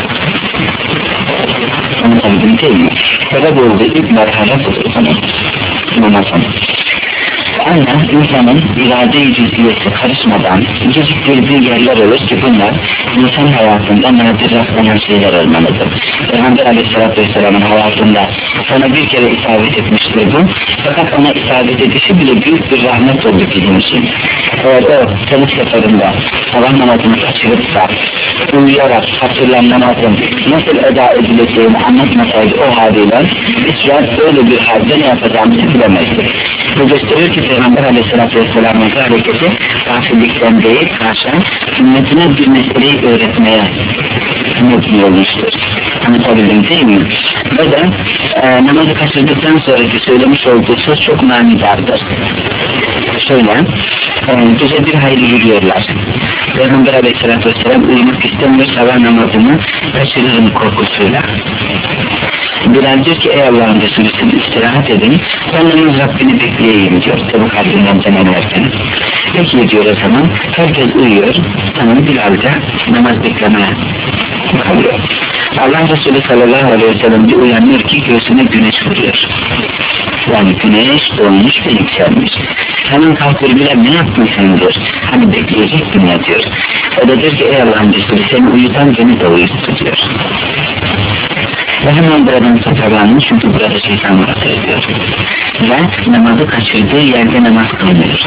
Anlatabildim değil mi? Sebep olduğu ilk merhale budur zaman. Namazın. Ama insanın irade-i cüziyeti karışmadan geciktirdiği yerler olur ki bunlar insan hayatında nadir rastlanan şeyler olmalıdır. Peygamber Aleyhisselatü Vesselam'ın hayatında sana bir kere isabet etmiştir bu. Fakat ona isabet edişi bile büyük bir rahmet oldu bizim için. Eğer o senin seferinde sabah namazını kaçırıpsa uyuyarak hatırlayan namazın nasıl eda edileceğini anlatmasaydı o haliyle biz şu an öyle bir halde ne yapacağımızı bilemezdik. Bu gösteriyor ki Peygamber Aleyhisselatü Vesselam'ın hareketi gafillikten değil, karşı ümmetine bir meseleyi öğretmeye mutlu olmuştur. Anlatabildim değil mi? Ve de e, namazı kaçırdıktan sonraki söylemiş olduğu söz çok manidardır. Şöyle, e, gece bir hayli yürüyorlar. Peygamber Aleyhisselatü Vesselam uyumak istemiyor, sabah namazını kaçırırım korkusuyla. Bilal diyor ki ey Allah'ın Resulü siz istirahat edin, ben namaz Rabbini bekleyeyim diyor. Tabi kalbinden zaman erken. Peki diyor o zaman, herkes uyuyor, tamam Bilal de namaz beklemeye kalıyor. Allah Resulü sallallahu aleyhi ve sellem bir uyanıyor ki göğsüne güneş vuruyor. Yani güneş doğmuş ve yükselmiş. Hemen kalkıyor Bilal ne yaptın sen diyor. Hani bekleyecektin ya diyor. O da diyor ki ey Allah'ın Resulü seni uyutan beni de uyuttu diyor. Ve hemen buradan toparlanmış çünkü burada şeytan muhatır ediyor. Ve namazı kaçırdığı yerde namaz kılmıyor.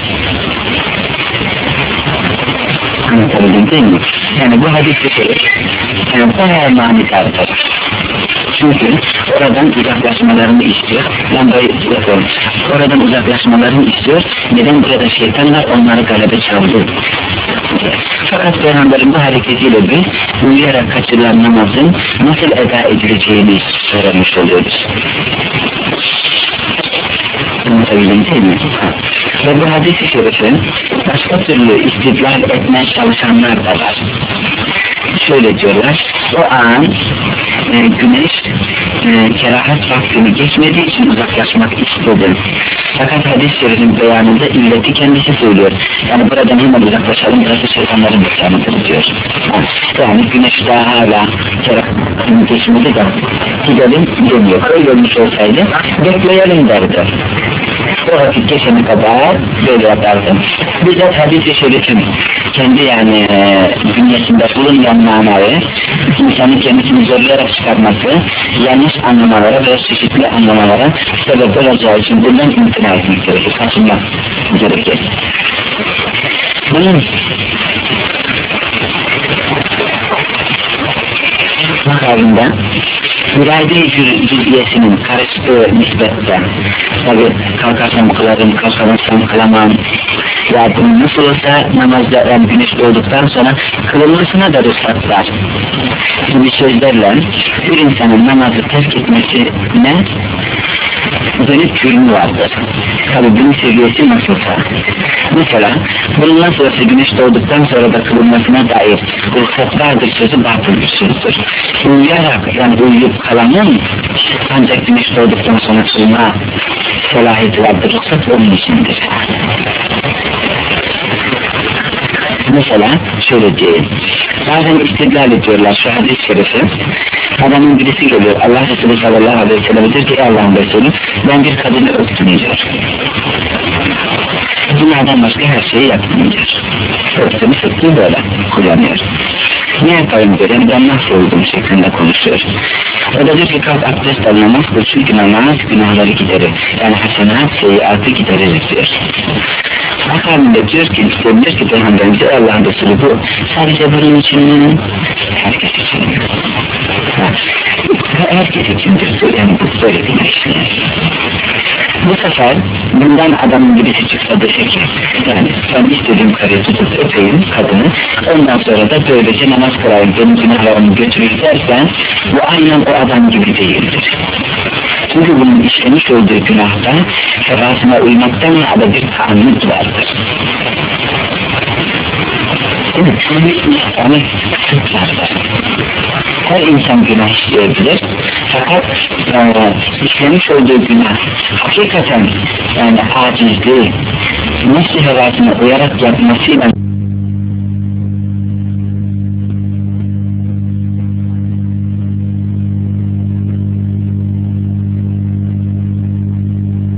Anlatabildim değil mi? Yani bu hadis-i şerif yani bayağı manidardır. Çünkü oradan uzaklaşmalarını istiyor. Lambayı yapalım. Oradan uzaklaşmalarını istiyor. Neden burada şeytanlar onları galebe çaldı? Fakat Peygamberin bu hareketiyle biz uyuyarak kaçırılan namazın nasıl eda edileceğini öğrenmiş oluyoruz. Anlatabildim değil mi? Ve bu hadis-i şerifin başka türlü istidlal etmeye çalışanlar da var. Şöyle diyorlar, o an e, güneş e, kerahat vaktini geçmediği için uzaklaşmak istedi. Fakat hadis-i şerifin beyanında illeti kendisi söylüyor. Yani buradan hemen uzaklaşalım, burası şeytanların mekanıdır diyor. Yani güneş daha hala kerahatini geçmedi de gidelim demiyor. Öyle olmuş olsaydı bekleyelim derdi. O vakit geçene kadar böyle yapardım. Bizzat hadis-i şerifin kendi yani e, bünyesinde bulunmayan manayı insanın kendisini zorlayarak çıkarması yanlış anlamalara ve çeşitli anlamalara sebep olacağı için bundan imtina etmek gerekir, kaçınmak gerekir. Bunun makalinde irade-i cüziyesinin karıştığı nispette tabi kalkarsam kılarım, kalkamazsam kılamam Ya bunun nasıl olsa namazda yani güneş doğduktan sonra kılınmasına da ruhsat var gibi sözlerle bir insanın namazı terk etmesine dönük hükmü vardır. Tabi bunun seviyesi nasılsa. Mesela bunun nasıl olsa güneş doğduktan sonra da kılınmasına dair ruhsat vardır sözü batıl bir sözdür. Uyuyarak yani uyuyup kalanın ancak güneş doğduktan sonra kılma selahiyeti vardır. Ruhsat onun içindir. Mesela şöyle diyeyim, bazen istidlal ediyorlar şu hadis-i şerifi. Adamın birisi geliyor, Allah Resulü sallallahu aleyhi ve sellem diyor ki Allah'ın Resulü ben bir kadını öptüm diyor. Dünyadan başka her şeyi yaptım diyor. Öptüğümü sıktım böyle kullanıyor. Ne yapayım diyor, yani ben nasıl oldum şeklinde konuşuyor. O da diyor ki kalk abdest al namaz kıl çünkü namaz günahları giderir. Yani hasenat seyyiatı giderir diyor. Akabinde diyor ki, diyor ki Peygamberimize Allah'ın Resulü bu sadece bunun için mi? Herkes için. Herkes içindir diyor, yani bu böyle bir şey. Bu sefer bundan adamın birisi çıksa dese ki yani ben istediğim karıyı tutup öpeyim kadını, ondan sonra da böylece namaz kılayım, benim günahlarımı götürür dersen bu aynen o adam gibi değildir. Çünkü bunun işlemiş olduğu günahta şerasına uymaktan ya da bir kanun vardır. Değil mi? Yani vardır. Her insan günah işleyebilir fakat e, işlemiş olduğu günah hakikaten yani acizliği nefsi hevasına uyarak yapmasıyla